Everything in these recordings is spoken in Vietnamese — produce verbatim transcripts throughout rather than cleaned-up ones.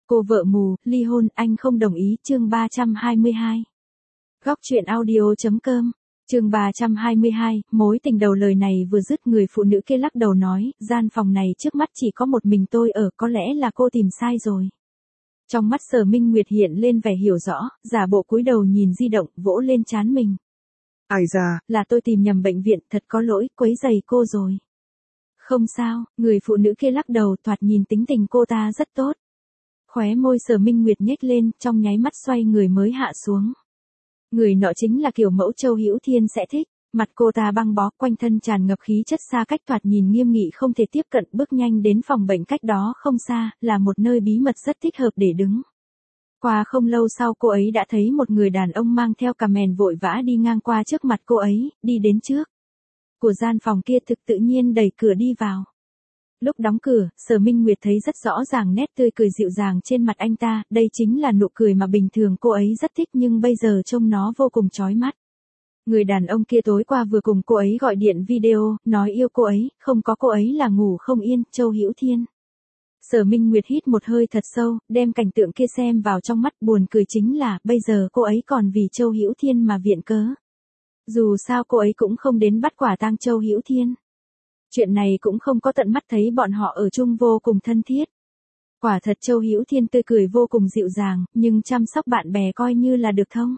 Cô vợ mù, ly hôn, anh không đồng ý, chương ba trăm hai mươi hai. Góc truyện audio.com, chương ba trăm hai mươi hai, mối tình đầu lời này vừa dứt người phụ nữ kia lắc đầu nói, gian phòng này trước mắt chỉ có một mình tôi ở, có lẽ là cô tìm sai rồi. Trong mắt Sở Minh Nguyệt hiện lên vẻ hiểu rõ, giả bộ cúi đầu nhìn di động, vỗ lên trán mình. Ai da, là tôi tìm nhầm bệnh viện, thật có lỗi, quấy rầy cô rồi. Không sao, người phụ nữ kia lắc đầu, thoạt nhìn tính tình cô ta rất tốt. Khóe môi Sở Minh Nguyệt nhếch lên, trong nháy mắt xoay người mới hạ xuống. Người nọ chính là kiểu mẫu Châu Hữu Thiên sẽ thích, mặt cô ta băng bó, quanh thân tràn ngập khí chất xa cách thoạt nhìn nghiêm nghị không thể tiếp cận, bước nhanh đến phòng bệnh cách đó không xa, là một nơi bí mật rất thích hợp để đứng. Qua không lâu sau cô ấy đã thấy một người đàn ông mang theo cà mền vội vã đi ngang qua trước mặt cô ấy, đi đến trước của gian phòng kia, thực tự nhiên đẩy cửa đi vào. Lúc đóng cửa, Sở Minh Nguyệt thấy rất rõ ràng nét tươi cười dịu dàng trên mặt anh ta, đây chính là nụ cười mà bình thường cô ấy rất thích nhưng bây giờ trông nó vô cùng chói mắt. Người đàn ông kia tối qua vừa cùng cô ấy gọi điện video, nói yêu cô ấy, không có cô ấy là ngủ không yên, Châu Hữu Thiên. Sở Minh Nguyệt hít một hơi thật sâu, đem cảnh tượng kia xem vào trong mắt, buồn cười chính là, bây giờ cô ấy còn vì Châu Hữu Thiên mà viện cớ. Dù sao cô ấy cũng không đến bắt quả tang Châu Hữu Thiên. Chuyện này cũng không có tận mắt thấy bọn họ ở chung vô cùng thân thiết. Quả thật Châu Hữu Thiên tươi cười vô cùng dịu dàng, nhưng chăm sóc bạn bè coi như là được thông.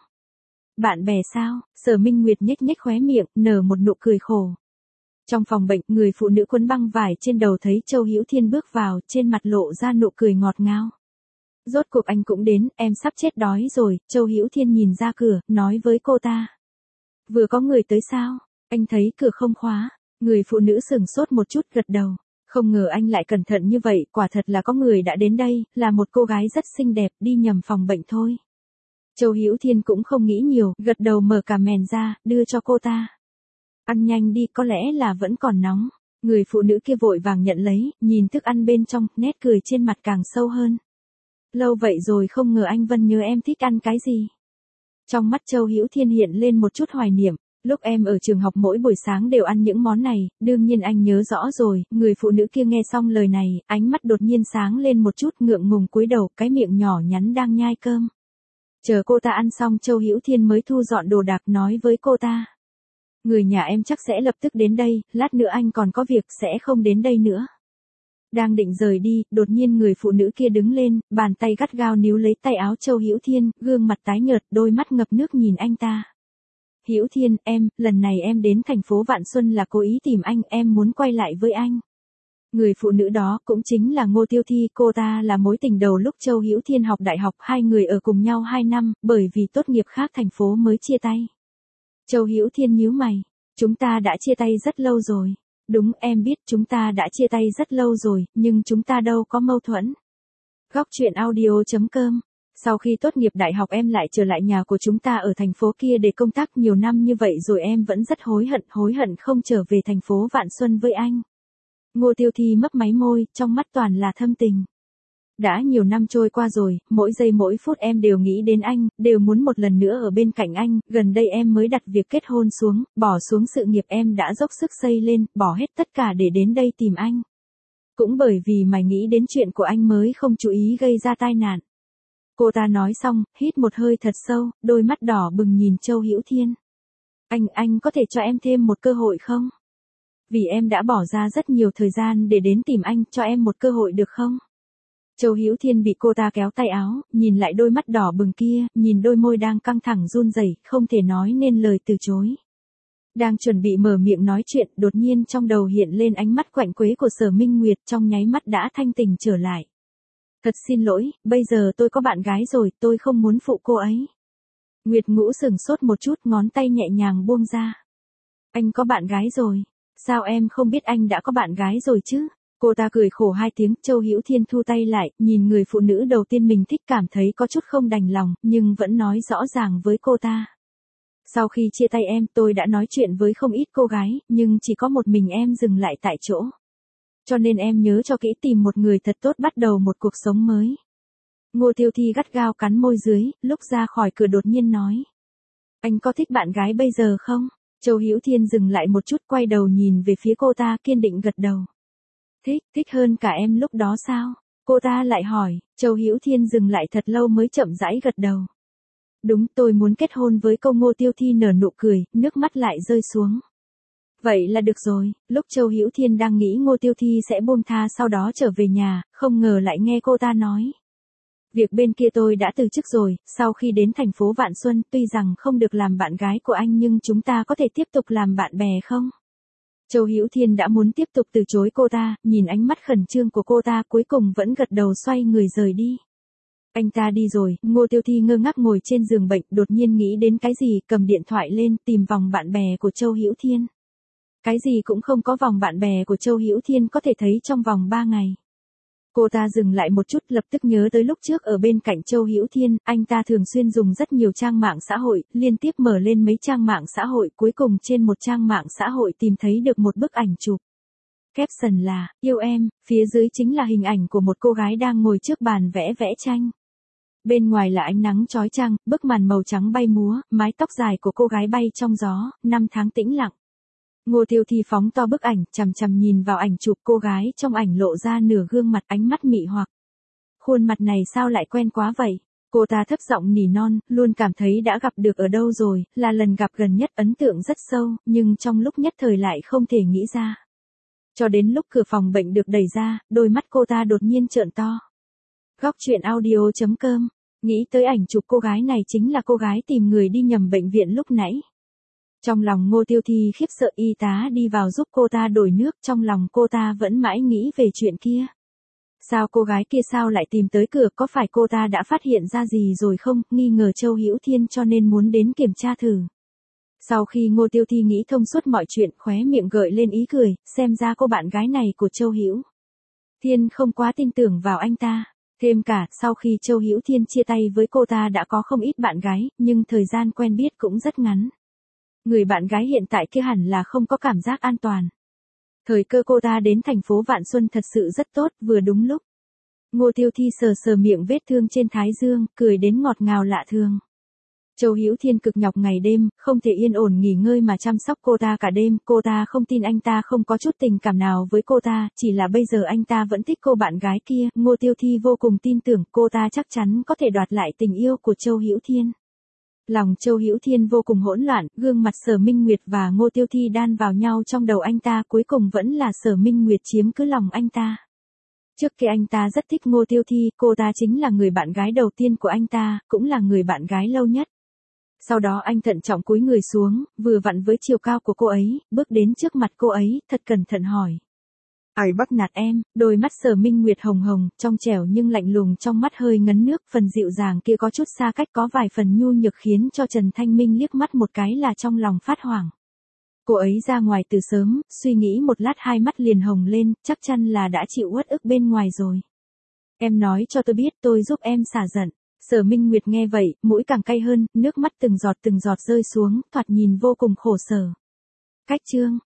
Bạn bè sao? Sở Minh Nguyệt nhếch nhếch khóe miệng, nở một nụ cười khổ. Trong phòng bệnh, người phụ nữ quấn băng vải trên đầu thấy Châu Hữu Thiên bước vào, trên mặt lộ ra nụ cười ngọt ngào. Rốt cuộc anh cũng đến, em sắp chết đói rồi, Châu Hữu Thiên nhìn ra cửa, nói với cô ta. Vừa có người tới sao? Anh thấy cửa không khóa. Người phụ nữ sừng sốt một chút, gật đầu. Không ngờ anh lại cẩn thận như vậy, quả thật là có người đã đến đây, là một cô gái rất xinh đẹp, đi nhầm phòng bệnh thôi. Châu Hữu Thiên cũng không nghĩ nhiều, gật đầu mở cà mền ra, đưa cho cô ta. Ăn nhanh đi, có lẽ là vẫn còn nóng. Người phụ nữ kia vội vàng nhận lấy, nhìn thức ăn bên trong, nét cười trên mặt càng sâu hơn. Lâu vậy rồi không ngờ anh Vân nhớ em thích ăn cái gì. Trong mắt Châu Hữu Thiên hiện lên một chút hoài niệm. Lúc em ở trường học mỗi buổi sáng đều ăn những món này, đương nhiên anh nhớ rõ rồi. Người phụ nữ kia nghe xong lời này, ánh mắt đột nhiên sáng lên một chút, ngượng ngùng cúi đầu, cái miệng nhỏ nhắn đang nhai cơm. Chờ cô ta ăn xong, Châu Hữu Thiên mới thu dọn đồ đạc nói với cô ta. Người nhà em chắc sẽ lập tức đến đây, lát nữa anh còn có việc sẽ không đến đây nữa. Đang định rời đi, đột nhiên người phụ nữ kia đứng lên, bàn tay gắt gao níu lấy tay áo Châu Hữu Thiên, gương mặt tái nhợt, đôi mắt ngập nước nhìn anh ta. Hữu Thiên, em, lần này em đến thành phố Vạn Xuân là cố ý tìm anh, em muốn quay lại với anh. Người phụ nữ đó cũng chính là Ngô Tiêu Thi, cô ta là mối tình đầu lúc Châu Hữu Thiên học đại học, hai người ở cùng nhau hai năm, bởi vì tốt nghiệp khác thành phố mới chia tay. Châu Hữu Thiên nhíu mày, chúng ta đã chia tay rất lâu rồi. Đúng, em biết chúng ta đã chia tay rất lâu rồi, nhưng chúng ta đâu có mâu thuẫn. Góc truyện audio.com. Sau khi tốt nghiệp đại học em lại trở lại nhà của chúng ta ở thành phố kia để công tác nhiều năm như vậy rồi, em vẫn rất hối hận, hối hận không trở về thành phố Vạn Xuân với anh. Ngô Tiêu Thi mấp máy môi, trong mắt toàn là thâm tình. Đã nhiều năm trôi qua rồi, mỗi giây mỗi phút em đều nghĩ đến anh, đều muốn một lần nữa ở bên cạnh anh, gần đây em mới đặt việc kết hôn xuống, bỏ xuống sự nghiệp em đã dốc sức xây lên, bỏ hết tất cả để đến đây tìm anh. Cũng bởi vì mày nghĩ đến chuyện của anh mới không chú ý gây ra tai nạn. Cô ta nói xong, hít một hơi thật sâu, đôi mắt đỏ bừng nhìn Châu Hữu Thiên. Anh, anh có thể cho em thêm một cơ hội không? Vì em đã bỏ ra rất nhiều thời gian để đến tìm anh, cho em một cơ hội được không? Châu Hữu Thiên bị cô ta kéo tay áo, nhìn lại đôi mắt đỏ bừng kia, nhìn đôi môi đang căng thẳng run rẩy, không thể nói nên lời từ chối. Đang chuẩn bị mở miệng nói chuyện, đột nhiên trong đầu hiện lên ánh mắt quạnh quế của Sở Minh Nguyệt, trong nháy mắt đã thanh tỉnh trở lại. Thật xin lỗi, bây giờ tôi có bạn gái rồi, tôi không muốn phụ cô ấy. Nguyệt Ngũ sừng sốt một chút, ngón tay nhẹ nhàng buông ra. Anh có bạn gái rồi. Sao em không biết anh đã có bạn gái rồi chứ? Cô ta cười khổ hai tiếng, Châu Hữu Thiên thu tay lại, nhìn người phụ nữ đầu tiên mình thích cảm thấy có chút không đành lòng, nhưng vẫn nói rõ ràng với cô ta. Sau khi chia tay em, tôi đã nói chuyện với không ít cô gái, nhưng chỉ có một mình em dừng lại tại chỗ. Cho nên em nhớ cho kỹ, tìm một người thật tốt bắt đầu một cuộc sống mới. Ngô Tiêu Thi gắt gao cắn môi dưới, lúc ra khỏi cửa đột nhiên nói. Anh có thích bạn gái bây giờ không? Châu Hữu Thiên dừng lại một chút, quay đầu nhìn về phía cô ta, kiên định gật đầu. Thích, thích hơn cả em lúc đó sao? Cô ta lại hỏi, Châu Hữu Thiên dừng lại thật lâu mới chậm rãi gật đầu. Đúng, tôi muốn kết hôn với cô. Ngô Tiêu Thi nở nụ cười, nước mắt lại rơi xuống. Vậy là được rồi. Lúc Châu Hữu Thiên đang nghĩ Ngô Tiêu Thi sẽ buông tha sau đó trở về nhà, không ngờ lại nghe cô ta nói. Việc bên kia tôi đã từ chức rồi, sau khi đến thành phố Vạn Xuân, tuy rằng không được làm bạn gái của anh nhưng chúng ta có thể tiếp tục làm bạn bè không? Châu Hữu Thiên đã muốn tiếp tục từ chối cô ta, nhìn ánh mắt khẩn trương của cô ta cuối cùng vẫn gật đầu xoay người rời đi. Anh ta đi rồi, Ngô Tiêu Thi ngơ ngác ngồi trên giường bệnh, đột nhiên nghĩ đến cái gì, cầm điện thoại lên, tìm vòng bạn bè của Châu Hữu Thiên. Cái gì cũng không có, vòng bạn bè của Châu Hữu Thiên có thể thấy trong vòng ba ngày. Cô ta dừng lại một chút, lập tức nhớ tới lúc trước ở bên cạnh Châu Hữu Thiên, anh ta thường xuyên dùng rất nhiều trang mạng xã hội, liên tiếp mở lên mấy trang mạng xã hội, cuối cùng trên một trang mạng xã hội tìm thấy được một bức ảnh chụp. Caption là, yêu em, phía dưới chính là hình ảnh của một cô gái đang ngồi trước bàn vẽ vẽ tranh. Bên ngoài là ánh nắng chói chang, bức màn màu trắng bay múa, mái tóc dài của cô gái bay trong gió, năm tháng tĩnh lặng. Ngô Tiêu Thi phóng to bức ảnh, chằm chằm nhìn vào ảnh chụp, cô gái trong ảnh lộ ra nửa gương mặt, ánh mắt mị hoặc. Khuôn mặt này sao lại quen quá vậy? Cô ta thấp giọng nỉ non, luôn cảm thấy đã gặp được ở đâu rồi, là lần gặp gần nhất, ấn tượng rất sâu, nhưng trong lúc nhất thời lại không thể nghĩ ra. Cho đến lúc cửa phòng bệnh được đẩy ra, đôi mắt cô ta đột nhiên trợn to. Góc truyện audio chấm com, nghĩ tới ảnh chụp cô gái này chính là cô gái tìm người đi nhầm bệnh viện lúc nãy. Trong lòng Ngô Tiêu Thi khiếp sợ, y tá đi vào giúp cô ta đổi nước, trong lòng cô ta vẫn mãi nghĩ về chuyện kia. Sao cô gái kia sao lại tìm tới cửa, có phải cô ta đã phát hiện ra gì rồi không, nghi ngờ Châu Hữu Thiên cho nên muốn đến kiểm tra thử. Sau khi Ngô Tiêu Thi nghĩ thông suốt mọi chuyện, khóe miệng gợi lên ý cười, xem ra cô bạn gái này của Châu Hữu Thiên không quá tin tưởng vào anh ta. Thêm cả, sau khi Châu Hữu Thiên chia tay với cô ta đã có không ít bạn gái, nhưng thời gian quen biết cũng rất ngắn. Người bạn gái hiện tại kia hẳn là không có cảm giác an toàn. Thời cơ cô ta đến thành phố Vạn Xuân thật sự rất tốt, vừa đúng lúc. Ngô Tiêu Thi sờ sờ miệng vết thương trên thái dương, cười đến ngọt ngào lạ thường. Châu Hữu Thiên cực nhọc ngày đêm, không thể yên ổn nghỉ ngơi mà chăm sóc cô ta cả đêm, cô ta không tin anh ta không có chút tình cảm nào với cô ta, chỉ là bây giờ anh ta vẫn thích cô bạn gái kia, Ngô Tiêu Thi vô cùng tin tưởng cô ta chắc chắn có thể đoạt lại tình yêu của Châu Hữu Thiên. Lòng Châu Hữu Thiên vô cùng hỗn loạn, gương mặt Sở Minh Nguyệt và Ngô Tiêu Thi đan vào nhau trong đầu anh ta, cuối cùng vẫn là Sở Minh Nguyệt chiếm cứ lòng anh ta. Trước kia anh ta rất thích Ngô Tiêu Thi, cô ta chính là người bạn gái đầu tiên của anh ta, cũng là người bạn gái lâu nhất. Sau đó anh thận trọng cúi người xuống, vừa vặn với chiều cao của cô ấy, bước đến trước mặt cô ấy, thật cẩn thận hỏi. Ai bắt nạt em? Đôi mắt Sở Minh Nguyệt hồng hồng, trong trẻo nhưng lạnh lùng, trong mắt hơi ngấn nước, phần dịu dàng kia có chút xa cách, có vài phần nhu nhược khiến cho Trần Thanh Minh liếc mắt một cái là trong lòng phát hoảng. Cô ấy ra ngoài từ sớm, suy nghĩ một lát hai mắt liền hồng lên, chắc chắn là đã chịu uất ức bên ngoài rồi. Em nói cho tôi biết, tôi giúp em xả giận. Sở Minh Nguyệt nghe vậy, mũi càng cay hơn, nước mắt từng giọt từng giọt rơi xuống, thoạt nhìn vô cùng khổ sở. Cách chương